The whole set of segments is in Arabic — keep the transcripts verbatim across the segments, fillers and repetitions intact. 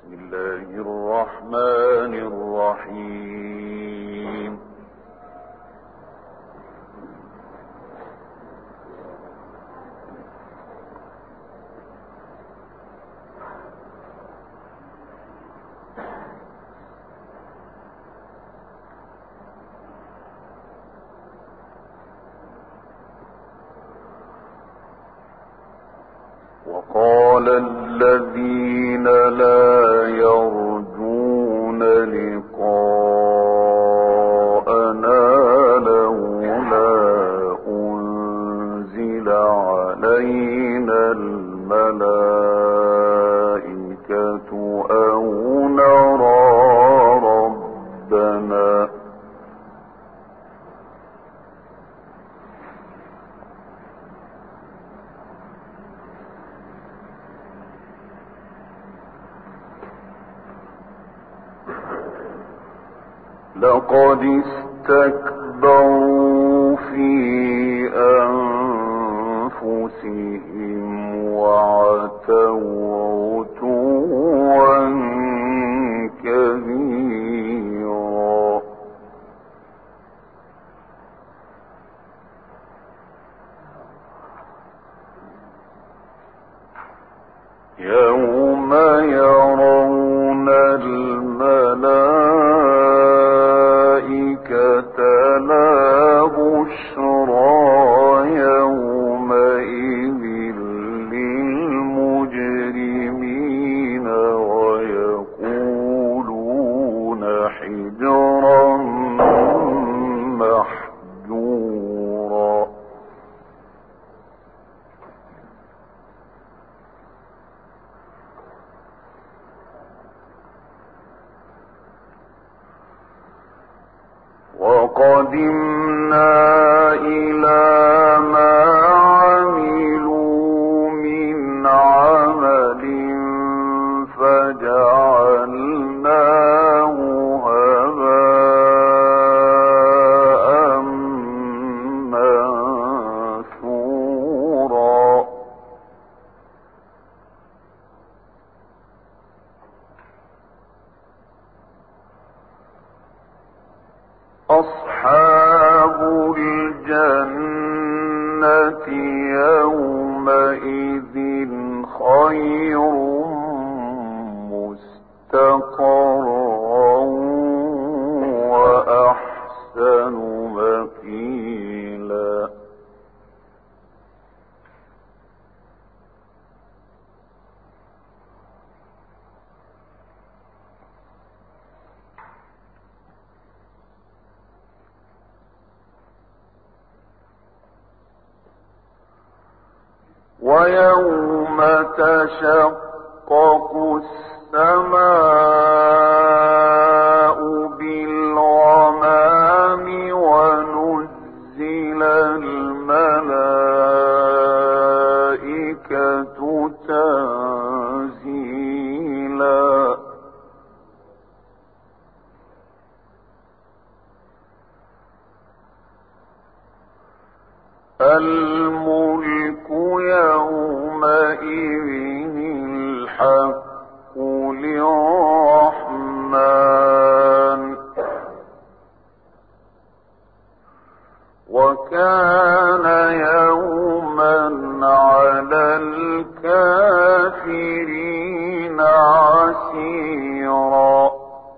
بسم الله الرحمن الرحيم. وقال الذين لا يرجون لقاءنا لولا أنزل علينا الملائكة أو نرى ربنا لقد استكبروا في أنفسهم وعتوا عتوا كبيرا. يوم يرون الملائكة لا بشرى يومئذ للمجرمين ويقولون حجرا محجورا. وقدمنا إلى ما عملوا من عمل فجعلناه هباء منثورا. أصحاب الجنة يومئذ خير مستقرا وأحسن مقيلا. ويوم تشقق السماء بالغمام ونزل الملائكة تنزيلا. الملك يومئذ الحق للرحمن وكان يوما على الكافرين عسيرا.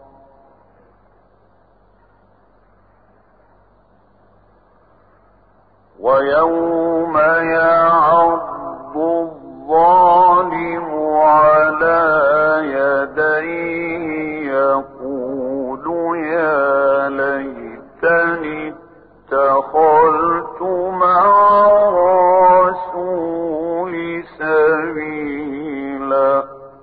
ويوم يعض الظالم على يديه يقول يا ليتني اتخذت مع الرسول سبيلا.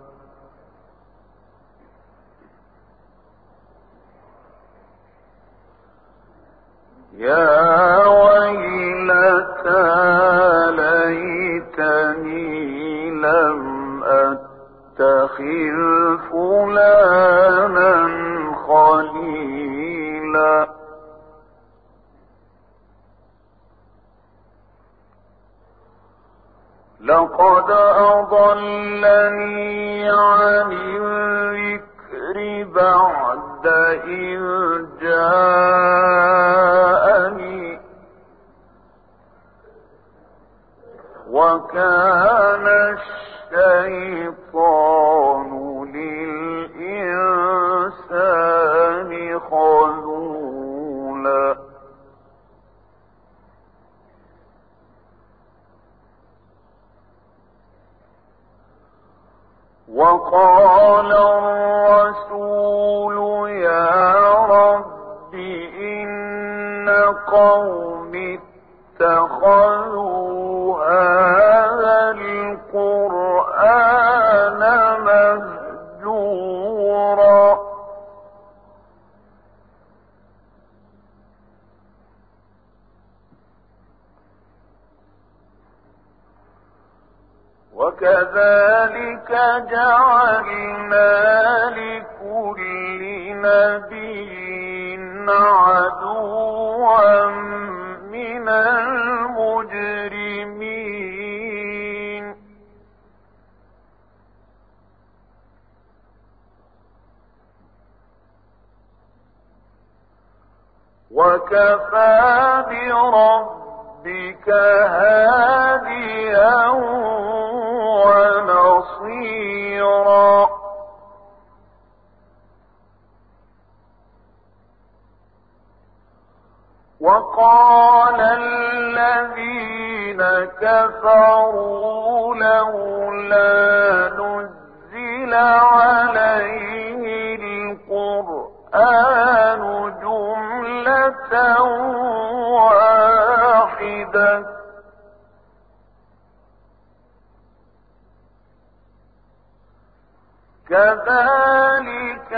يا ويلتى ليتني لم أتخذ فلانا خليلا. لقد أضلني عن الذكر بعد إذ جاءني وكان الشيطان للإنسان خذولا. وقال الرسول يا رب إن قومي اتخذوا هذا القرآن مهجورا. وكذلك جعلنا لكل نبي عدوا من المجرمين وكفى بربك هاديا ونصيرا. وقال الذين كفروا لولا نزل عليه القرآن جملة واحدة كذلك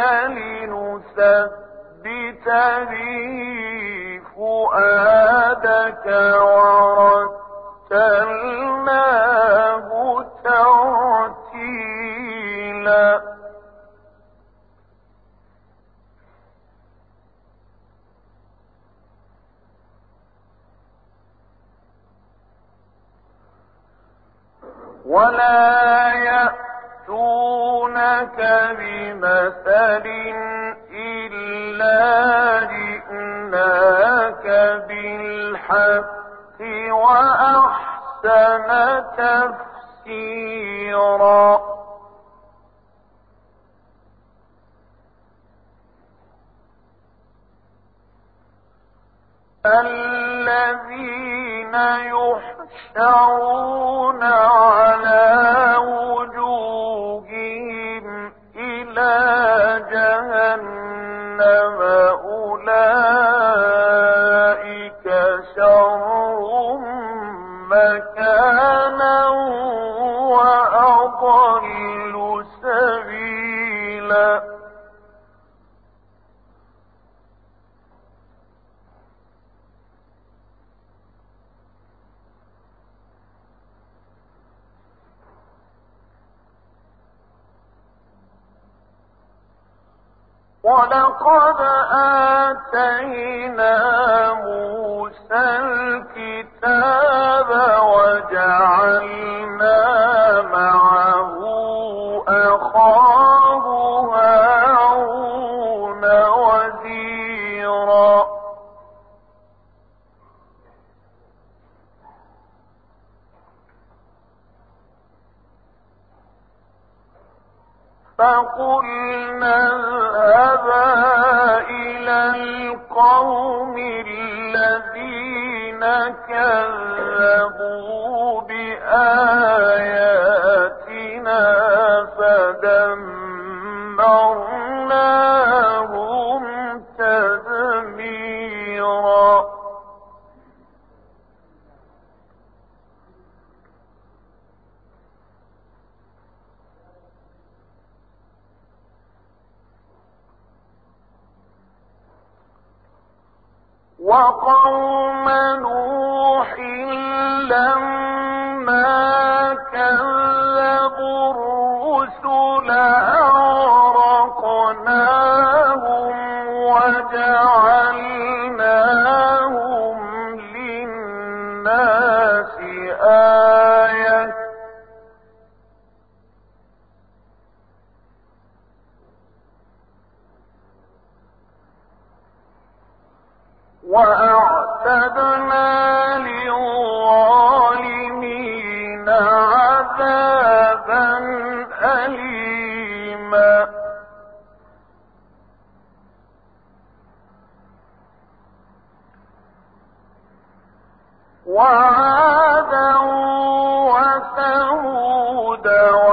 لنثبت به فؤادك ورتلناه ترتيلا. ولا يأتونك بمثل إلا جئناك بالحق وأحسن تفسيرا. الذين يحشرون على وجوههم إلى جهنم أولئك شر مكانا وأضل سبيلا. ولقد آتينا موسى الكتاب وجعلنا معه أخاه هارون وزيرا. فقلنا اذهبا إلى القوم الذين كذبوا بآياتنا فدمرناهم تدميرا. وقوم نوح لما كذبوا الرسل أغرقناهم وجعلناهم للناس آية وأعتدنا للظالمين عذابا أليما وعادا وثمود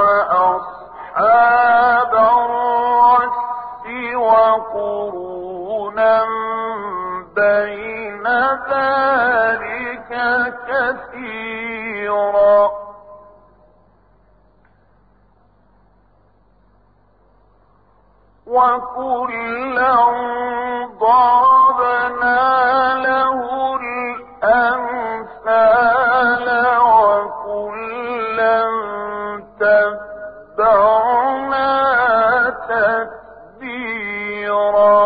وأصحاب الرس وقرونا بين ذلك كثيرا وكلا ضربنا له الأمثال وكلا تبعنا تتبيرا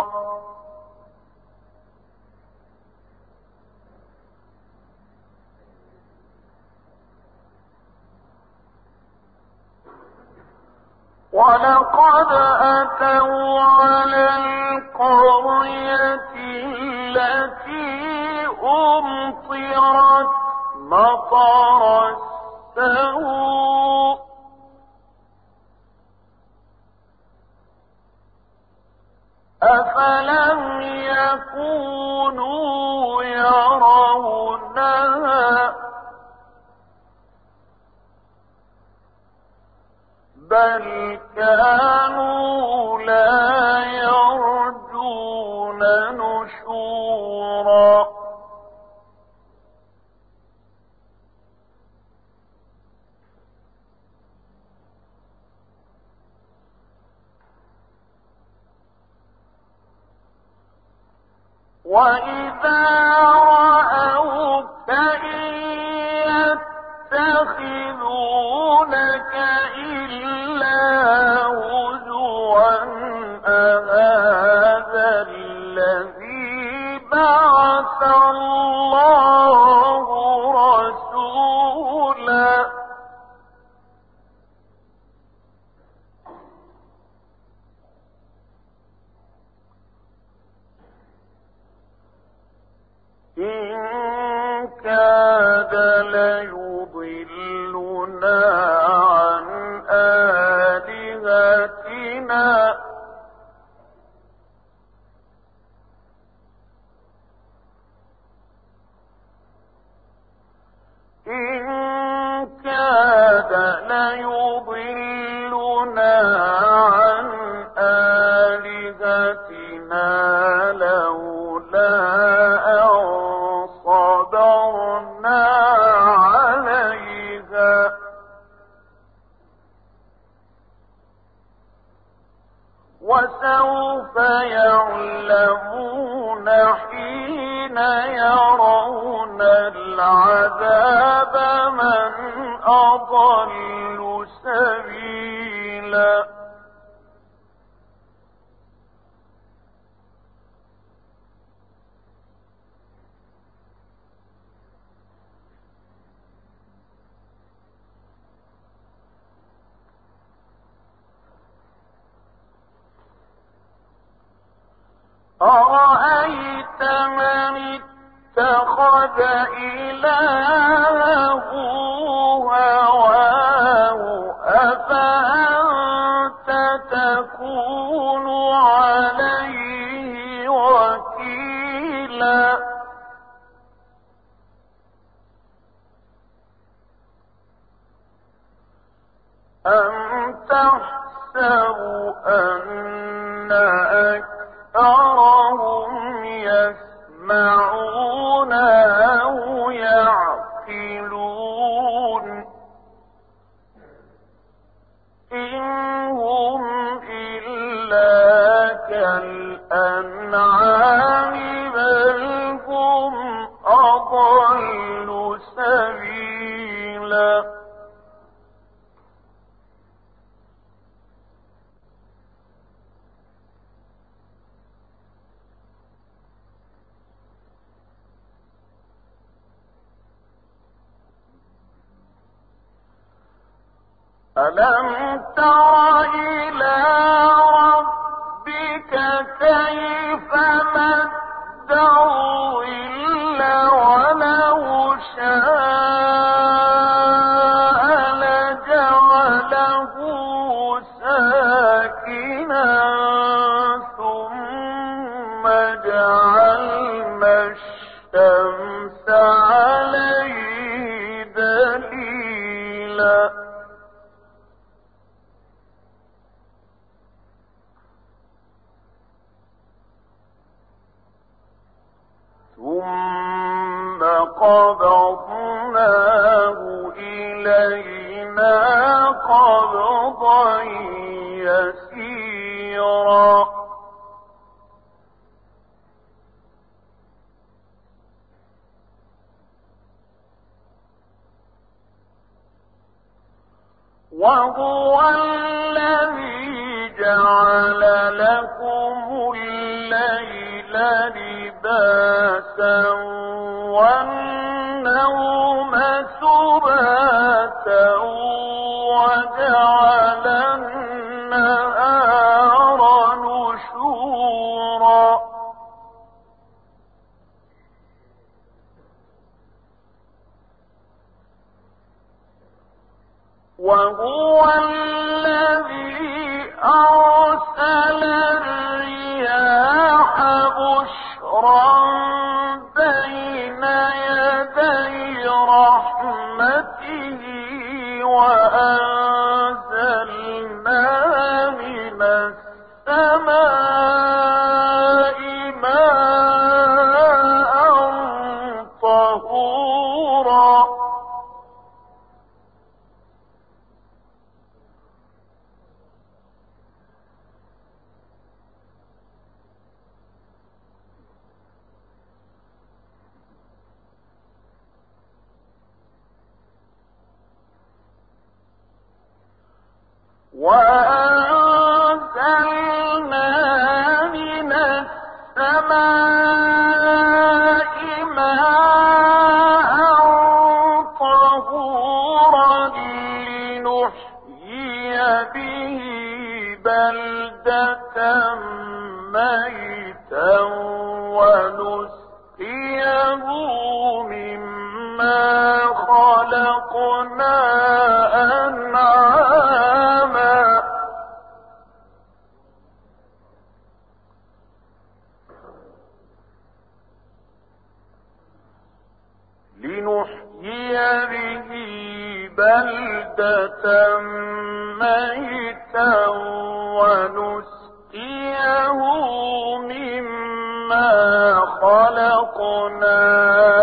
ولقد أتوا على القرية التي أمطرت مطر السوء أفلم يكونوا يرونها بل كانوا لا يرجون نشورا وإذا رأوك إن يتخذونك إلا هزوا أهذا الذي بعث الله رسولا إن كاد ليضلنا عن آلهتنا إن كاد ليضلنا عن آلهتنا لولا صبرنا عليها وسوف يعلمون حين يرون العذاب من أضل سبيلا أرأيت من اتخذ إلهه هواه أفأنت تكون عليه وكيلا أم تحسب أن أكثرهم يسمعون أو يعقلون إن هم إلا كالأنعام بل هم أضل سبيلا ألم تر إلى ربك كيف مد الظل ثم جعلنا الشمس عليه دليلا ثم قبضناه إلينا قبضا يسيرا وهو الذي جعل لكم الليل لباسا والنوم سباتا وجعل النهار نشورا وهو الذي أرسل الرياح بشرا بين يدي رحمته وأنزلنا من السماء ماء طهورا وأنزلنا من السماء ماء طهورا لنحيي به بلدة ميتا ونسقيه مما خلقنا أنعاما لنحيي به بلدة ميتا ونسقيه مما خلقنا